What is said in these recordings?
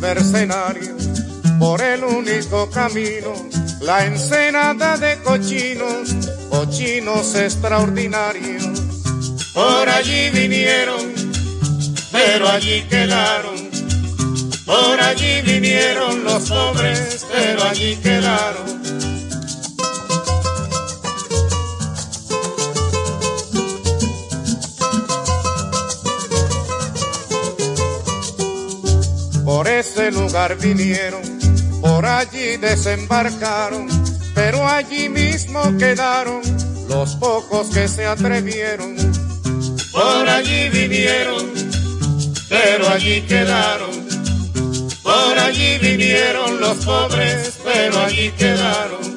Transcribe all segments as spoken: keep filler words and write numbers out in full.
mercenarios, por el único camino, la ensenada de cochinos, cochinos extraordinarios. Por allí vinieron, pero allí quedaron. Por allí vinieron los pobres, pero allí quedaron. Por ese lugar vinieron, por allí desembarcaron, pero allí mismo quedaron los pocos que se atrevieron. Por allí vinieron, pero allí quedaron. Por allí vinieron los pobres, pero allí quedaron.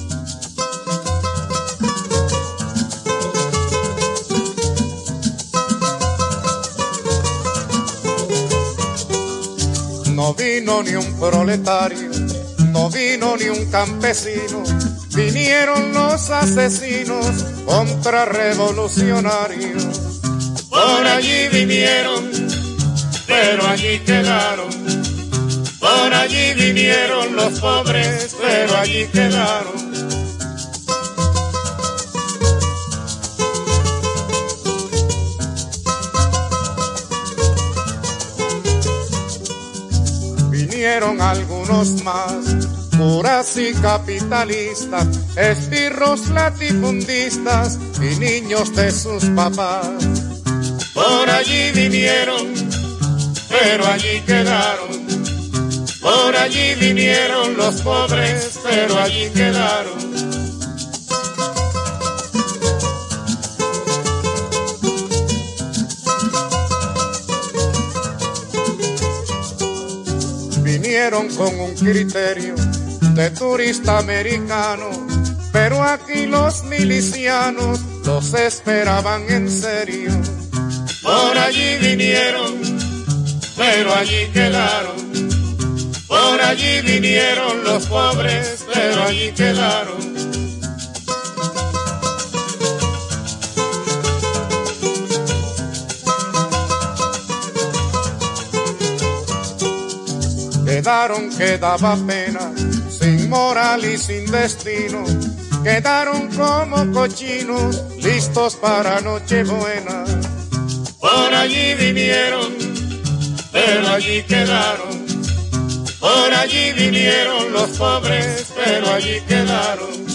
No vino ni un proletario, no vino ni un campesino, vinieron los asesinos contrarrevolucionarios. Por allí vinieron, pero allí quedaron. Por allí vinieron los pobres, pero allí quedaron. Vinieron algunos más, curas y capitalistas, esbirros latifundistas y niños de sus papás. Por allí vinieron, pero allí quedaron. Por allí vinieron los pobres, pero allí quedaron. Vinieron con un criterio de turista americano, pero aquí los milicianos los esperaban en serio. Por allí vinieron, pero allí quedaron. Por allí vinieron los pobres, pero allí quedaron. Quedaron que daba pena, sin moral y sin destino. Quedaron como cochinos, listos para Nochebuena. Por allí vinieron, pero allí quedaron. Por allí vinieron los pobres, pero allí quedaron.